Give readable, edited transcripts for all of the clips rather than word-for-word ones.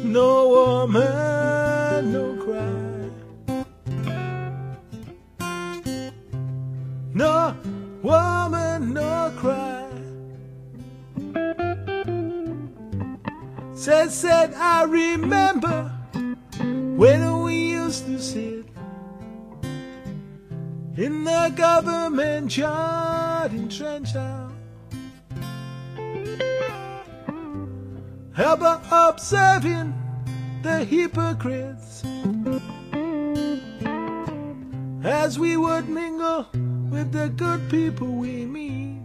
No woman, no cry. No woman, no cry. Said, I remember when we used to sit in the government yard in Trenchtown, ever observing the hypocrites as we would mingle with the good people we meet.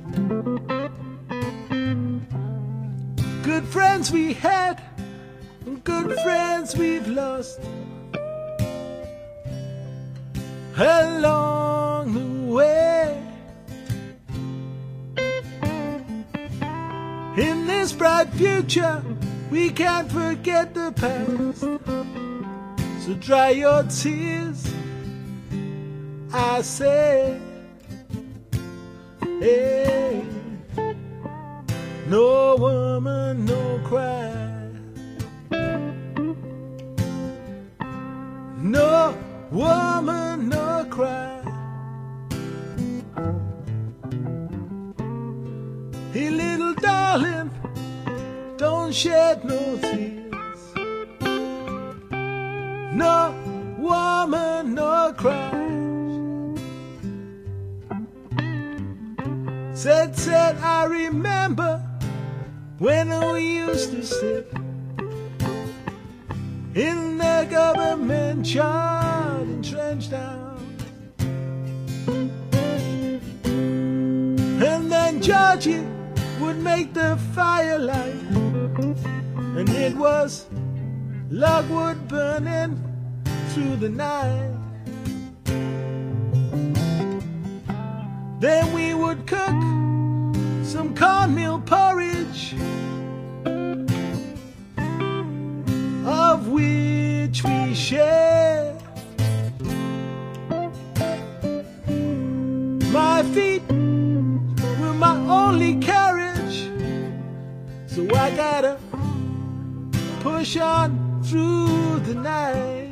Good friends we had, good friends we've lost along the way. In this bright future, we can't forget the past. So dry your tears, I say. Hey, no woman, no cry. No woman, no cry. Hey, little darling, don't shed no tears. No woman, no cry. Said, I remember when we used to sit in the government yard in Trenchtown, and then Georgie would make the firelight, and it was logwood burning through the night. Then we would cook some cornmeal porridge, of which we share. My feet were my only carriage, so I gotta push on through the night.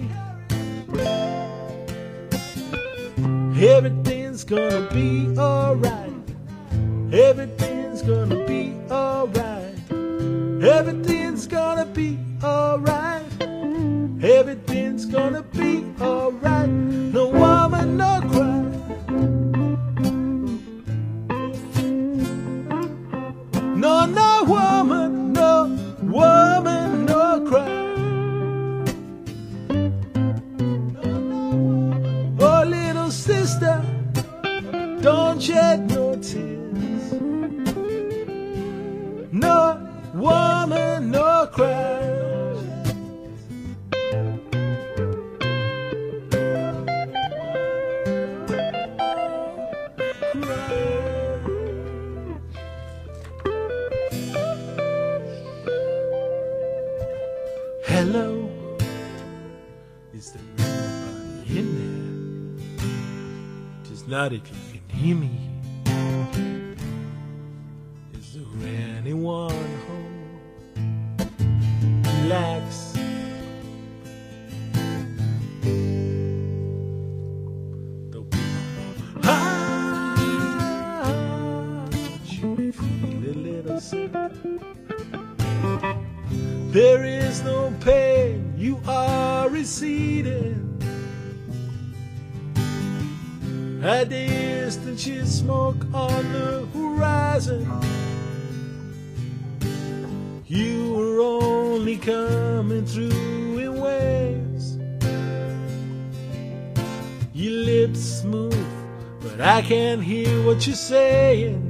Everything's gonna be alright. Everything's gonna be alright. Everything's gonna be alright. Everything's gonna be alright. No woman, no cry. No, no woman, no cry. Oh, little sister, don't shed no tears. No woman, no cry. Hello, is there anybody in there? Just not if you can hear me. Is there anyone home? Relax. Don't be you may feel a little sick. There is no pain, you are receding. A distant smoke on the horizon. You were only coming through in waves. Your lips smooth, but I can't hear what you're saying.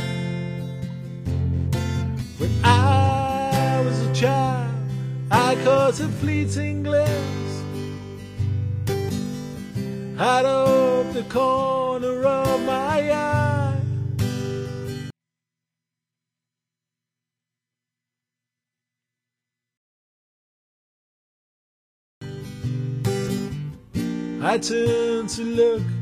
When I was a child, I caught a fleeting glimpse out of the corner of my eye. I turned to look